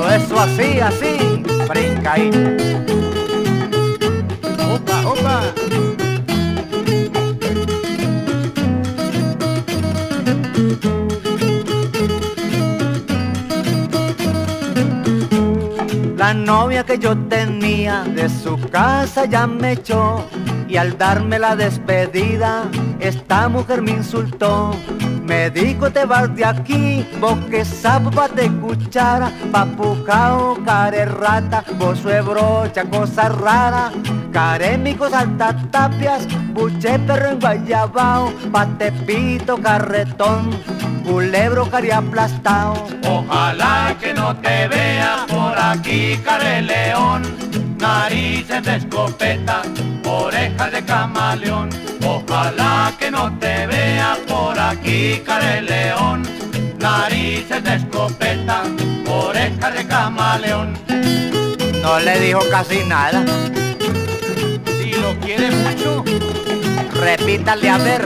Eso así, así, brinca ahí. Opa, opa. La novia que yo tenía de su casa ya me echó, y al darme la despedida esta mujer me insultó. Me dijo: te vas de aquí, vos que sapo pa' te cuchara, papujao, care rata, vos sue brocha, cosa rara, carémicos altatapias, buche perro en guayabao, patepito, carretón, culebro cari aplastao. Ojalá que no te vea por aquí, care león, narices de escopeta, orejas de camaleón. Ojalá que no te vea por aquí, care león, narices de escopeta, orejas de camaleón. No le dijo casi nada. Si lo quiere mucho, Repítale a ver.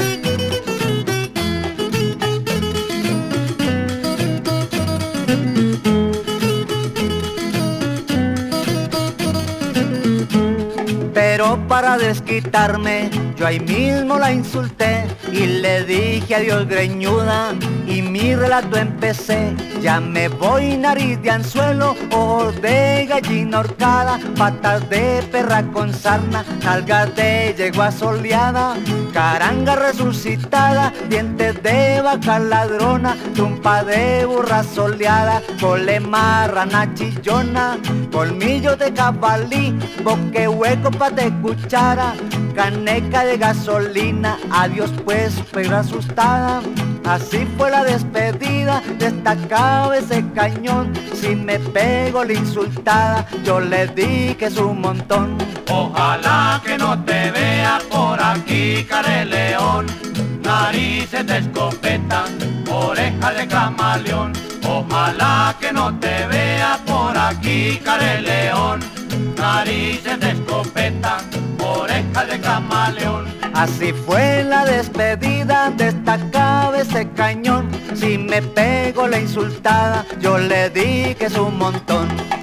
Pero para desquitarme, yo ahí mismo la insulté y le dije: adiós greñuda, y mi relato empecé. Ya me voy, nariz de anzuelo, ojos de gallina horcada, patas de perra con sarna, nalgas de yegua soleada, caranga resucitada, dientes de vaca ladrona, trompa de burra soleada, cole marrana chillona, colmillo de cabalí, boque hueco pa' de cuchara, caneca de gasolina. Adiós pues, pero asustada. Así fue la despedida de esta cabeza de cañón. Si me pego la insultada, yo le di que es un montón. Ojalá que no te vea por aquí, care león, narices de escopeta, orejas de camaleón. Ojalá que no te vea por aquí, care león, narices de escopeta, orejas de camaleón. Así fue la despedida de esta cabeza de cañón. Si me pego la insultada, yo le di que es un montón.